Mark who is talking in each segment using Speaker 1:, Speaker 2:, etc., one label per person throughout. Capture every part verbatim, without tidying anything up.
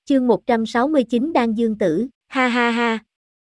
Speaker 1: Chương một trăm sáu mươi chín Đan Dương Tử, ha ha ha.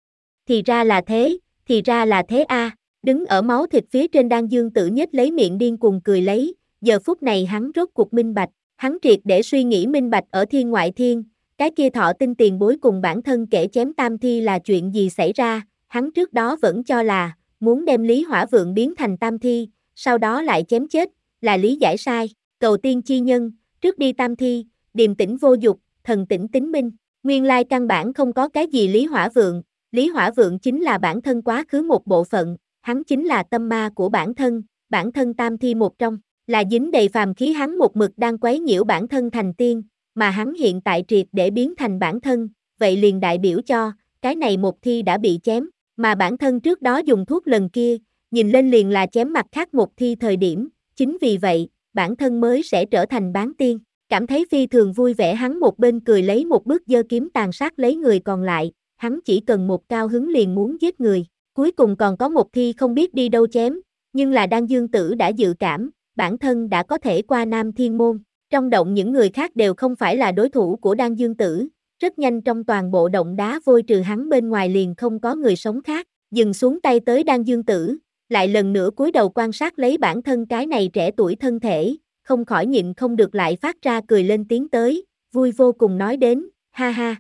Speaker 1: Thì ra là thế, thì ra là thế a. À. Đứng ở máu thịt phía trên Đan Dương Tử nhếch lấy miệng điên cuồng cười lấy, giờ phút này hắn rốt cuộc minh bạch, hắn triệt để suy nghĩ minh bạch ở thiên ngoại thiên, cái kia thọ tinh tiền bối cùng bản thân kể chém tam thi là chuyện gì xảy ra, hắn trước đó vẫn cho là, muốn đem Lý Hỏa Vượng biến thành tam thi, sau đó lại chém chết, là lý giải sai, cầu tiên chi nhân, trước đi tam thi, điềm tĩnh vô dục, thần tĩnh tính minh, nguyên lai căn bản không có cái gì Lý Hỏa Vượng, Lý Hỏa Vượng chính là bản thân quá khứ một bộ phận, hắn chính là tâm ma của bản thân, bản thân tam thi một trong, là dính đầy phàm khí hắn một mực đang quấy nhiễu bản thân thành tiên, mà hắn hiện tại triệt để biến thành bản thân, vậy liền đại biểu cho, cái này một thi đã bị chém, mà bản thân trước đó dùng thuốc lần kia, nhìn lên liền là chém mặt khác một thi thời điểm, chính vì vậy, bản thân mới sẽ trở thành bán tiên. Cảm thấy phi thường vui vẻ hắn một bên cười lấy một bước giơ kiếm tàn sát lấy người còn lại, hắn chỉ cần một cao hứng liền muốn giết người, cuối cùng còn có một thi không biết đi đâu chém, nhưng là Đan Dương Tử đã dự cảm, bản thân đã có thể qua Nam Thiên Môn, trong động những người khác đều không phải là đối thủ của Đan Dương Tử, rất nhanh trong toàn bộ động đá vôi trừ hắn bên ngoài liền không có người sống khác, dừng xuống tay tới Đan Dương Tử, lại lần nữa cúi đầu quan sát lấy bản thân cái này trẻ tuổi thân thể, không khỏi nhịn không được lại phát ra cười lên tiếng tới, vui vô cùng nói đến, ha ha.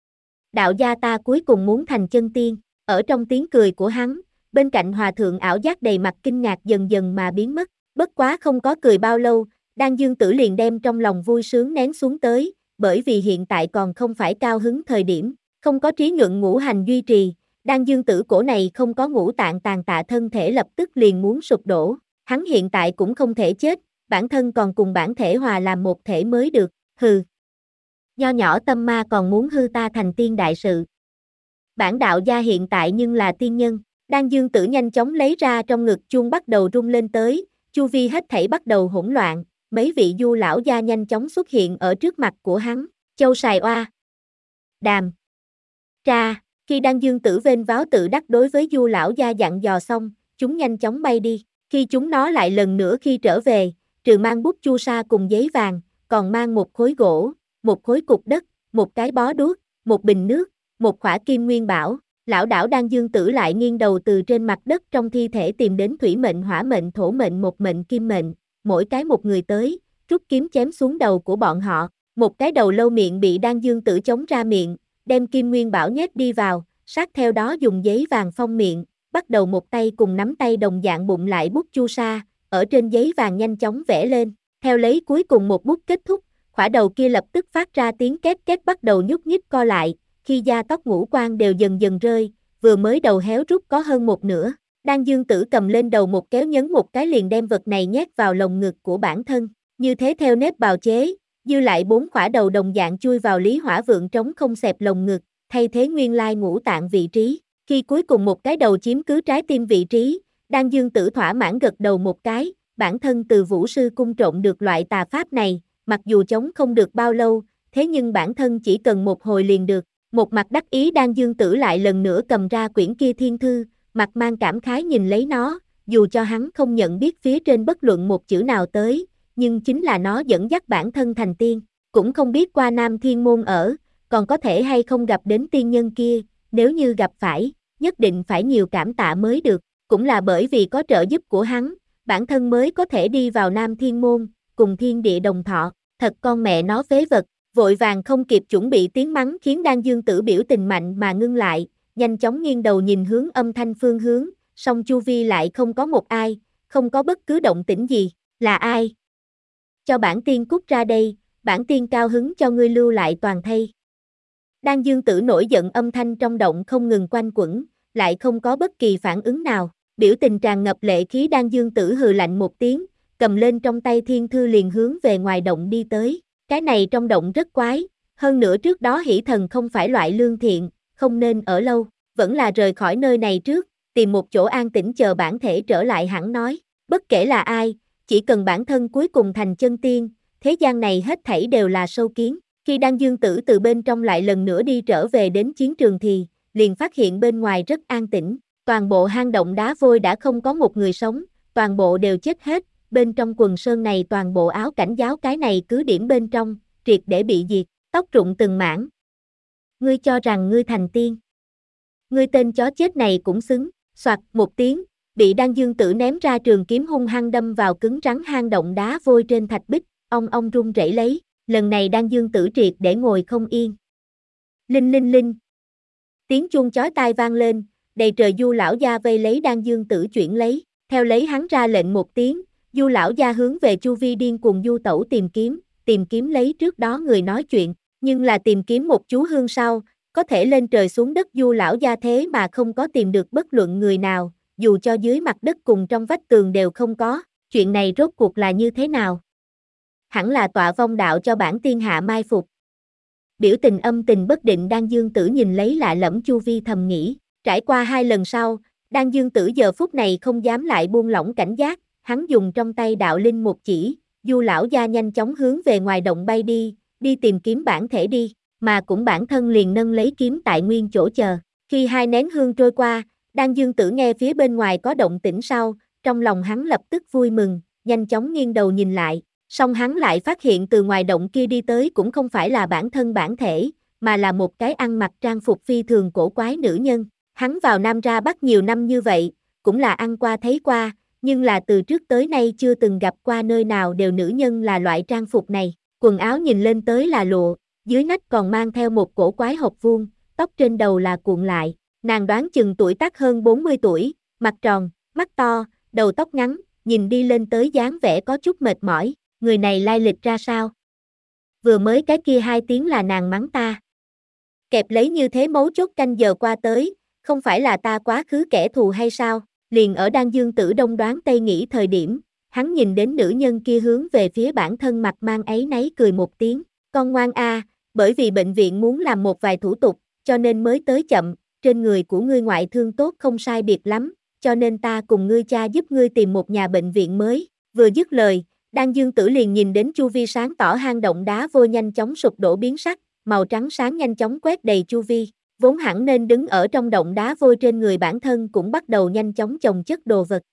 Speaker 1: Đạo gia ta cuối cùng muốn thành chân tiên, ở trong tiếng cười của hắn, bên cạnh hòa thượng ảo giác đầy mặt kinh ngạc dần dần mà biến mất, bất quá không có cười bao lâu, Đan Dương Tử liền đem trong lòng vui sướng nén xuống tới, bởi vì hiện tại còn không phải cao hứng thời điểm, không có trí nhuận ngũ hành duy trì, Đan Dương Tử cổ này không có ngũ tạng tàn tạ thân thể lập tức liền muốn sụp đổ, hắn hiện tại cũng không thể chết, bản thân còn cùng bản thể hòa làm một thể mới được, hừ. Nho nhỏ tâm ma còn muốn hư ta thành tiên đại sự. Bản đạo gia hiện tại nhưng là tiên nhân, Đan Dương Tử nhanh chóng lấy ra trong ngực chuông bắt đầu rung lên tới, chu vi hết thảy bắt đầu hỗn loạn, mấy vị du lão gia nhanh chóng xuất hiện ở trước mặt của hắn, Châu Sài Oa, Đàm, Tra, khi Đan Dương Tử vênh váo tự đắc đối với du lão gia dặn dò xong, chúng nhanh chóng bay đi, khi chúng nó lại lần nữa khi trở về, trừ mang bút chu sa cùng giấy vàng, còn mang một khối gỗ, một khối cục đất, một cái bó đuốc, một bình nước, một khỏa kim nguyên bảo, lão đảo Đan Dương Tử lại nghiêng đầu từ trên mặt đất trong thi thể tìm đến thủy mệnh hỏa mệnh thổ mệnh một mệnh kim mệnh, mỗi cái một người tới, rút kiếm chém xuống đầu của bọn họ, một cái đầu lâu miệng bị Đan Dương Tử chống ra miệng, đem kim nguyên bảo nhét đi vào, sát theo đó dùng giấy vàng phong miệng, bắt đầu một tay cùng nắm tay đồng dạng bụng lại bút chu sa, ở trên giấy vàng nhanh chóng vẽ lên, theo lấy cuối cùng một bút kết thúc, khỏa đầu kia lập tức phát ra tiếng két két bắt đầu nhúc nhích co lại, khi da tóc ngũ quan đều dần dần rơi, vừa mới đầu héo rút có hơn một nửa, Đan Dương Tử cầm lên đầu một kéo nhấn một cái liền đem vật này nhét vào lồng ngực của bản thân, như thế theo nếp bào chế, dư lại bốn khỏa đầu đồng dạng chui vào Lý Hỏa Vượng trống không xẹp lồng ngực, thay thế nguyên lai ngũ tạng vị trí, khi cuối cùng một cái đầu chiếm cứ trái tim vị trí, Đan Dương Tử thỏa mãn gật đầu một cái, bản thân từ Vũ Sư Cung trộn được loại tà pháp này, mặc dù chống không được bao lâu, thế nhưng bản thân chỉ cần một hồi liền được, một mặt đắc ý Đan Dương Tử lại lần nữa cầm ra quyển kia thiên thư, mặt mang cảm khái nhìn lấy nó, dù cho hắn không nhận biết phía trên bất luận một chữ nào tới, nhưng chính là nó dẫn dắt bản thân thành tiên, cũng không biết qua Nam Thiên Môn ở, còn có thể hay không gặp đến tiên nhân kia, nếu như gặp phải, nhất định phải nhiều cảm tạ mới được, cũng là bởi vì có trợ giúp của hắn, bản thân mới có thể đi vào Nam Thiên Môn, cùng thiên địa đồng thọ, thật con mẹ nó phế vật, vội vàng không kịp chuẩn bị tiếng mắng khiến Đan Dương Tử biểu tình mạnh mà ngưng lại, nhanh chóng nghiêng đầu nhìn hướng âm thanh phương hướng, song chu vi lại không có một ai, không có bất cứ động tĩnh gì, là ai? Cho bản tiên cút ra đây, bản tiên cao hứng cho ngươi lưu lại toàn thây. Đan Dương Tử nổi giận âm thanh trong động không ngừng quanh quẩn, lại không có bất kỳ phản ứng nào, biểu tình tràn ngập lệ khí Đan Dương Tử hừ lạnh một tiếng, cầm lên trong tay thiên thư liền hướng về ngoài động đi tới, cái này trong động rất quái, hơn nữa trước đó hỷ thần không phải loại lương thiện, không nên ở lâu, vẫn là rời khỏi nơi này trước, tìm một chỗ an tĩnh chờ bản thể trở lại hẳn nói, bất kể là ai, chỉ cần bản thân cuối cùng thành chân tiên, thế gian này hết thảy đều là sâu kiến. Khi Đan Dương Tử từ bên trong lại lần nữa đi trở về đến chiến trường thì, liền phát hiện bên ngoài rất an tĩnh, toàn bộ hang động đá vôi đã không có một người sống, toàn bộ đều chết hết, bên trong quần sơn này toàn bộ áo cảnh giáo cái này cứ điểm bên trong, triệt để bị diệt, tóc rụng từng mảng. Ngươi cho rằng ngươi thành tiên. Ngươi tên chó chết này cũng xứng, soạt một tiếng, bị Đan Dương Tử ném ra trường kiếm hung hăng đâm vào cứng rắn hang động đá vôi trên thạch bích, ong ong rung rẩy lấy, lần này Đan Dương Tử triệt để ngồi không yên. Linh linh linh. Tiếng chuông chói tai vang lên, đầy trời Du lão gia vây lấy Đan Dương Tử chuyển lấy, theo lấy hắn ra lệnh một tiếng, Du lão gia hướng về chu vi điên cuồng Du tẩu tìm kiếm, tìm kiếm lấy trước đó người nói chuyện, nhưng là tìm kiếm một chú hương sau, có thể lên trời xuống đất Du lão gia thế mà không có tìm được bất luận người nào, dù cho dưới mặt đất cùng trong vách tường đều không có, chuyện này rốt cuộc là như thế nào? Hẳn là tọa vong đạo cho bản tiên hạ mai phục. Biểu tình âm tình bất định Đan Dương Tử nhìn lấy lạ lẫm chu vi thầm nghĩ, trải qua hai lần sau, Đan Dương Tử giờ phút này không dám lại buông lỏng cảnh giác, hắn dùng trong tay đạo linh một chỉ, Du lão gia nhanh chóng hướng về ngoài động bay đi, đi tìm kiếm bản thể đi, mà cũng bản thân liền nâng lấy kiếm tại nguyên chỗ chờ. Khi hai nén hương trôi qua, Đan Dương Tử nghe phía bên ngoài có động tĩnh sau, trong lòng hắn lập tức vui mừng, nhanh chóng nghiêng đầu nhìn lại, song hắn lại phát hiện từ ngoài động kia đi tới cũng không phải là bản thân bản thể, mà là một cái ăn mặc trang phục phi thường cổ quái nữ nhân. Hắn vào Nam ra Bắc nhiều năm như vậy, cũng là ăn qua thấy qua, nhưng là từ trước tới nay chưa từng gặp qua nơi nào đều nữ nhân là loại trang phục này, quần áo nhìn lên tới là lụa, dưới nách còn mang theo một cổ quái hộp vuông, tóc trên đầu là cuộn lại, nàng đoán chừng tuổi tác hơn bốn mươi tuổi, mặt tròn, mắt to, đầu tóc ngắn, nhìn đi lên tới dáng vẻ có chút mệt mỏi, người này lai lịch ra sao? Vừa mới cái kia hai tiếng là nàng mắng ta. Kẹp lấy như thế mấu chốt canh giờ qua tới, không phải là ta quá khứ kẻ thù hay sao? Liền ở Đan Dương Tử đông đoán tây nghĩ thời điểm, hắn nhìn đến nữ nhân kia hướng về phía bản thân mặt mang áy náy cười một tiếng, con ngoan a, bởi vì bệnh viện muốn làm một vài thủ tục, cho nên mới tới chậm, trên người của ngươi ngoại thương tốt không sai biệt lắm, cho nên ta cùng ngươi cha giúp ngươi tìm một nhà bệnh viện mới. Vừa dứt lời, Đan Dương Tử liền nhìn đến chu vi sáng tỏ hang động đá vôi nhanh chóng sụp đổ biến sắc, màu trắng sáng nhanh chóng quét đầy chu vi, vốn hẳn nên đứng ở trong động đá vôi trên người bản thân cũng bắt đầu nhanh chóng chồng chất đồ vật,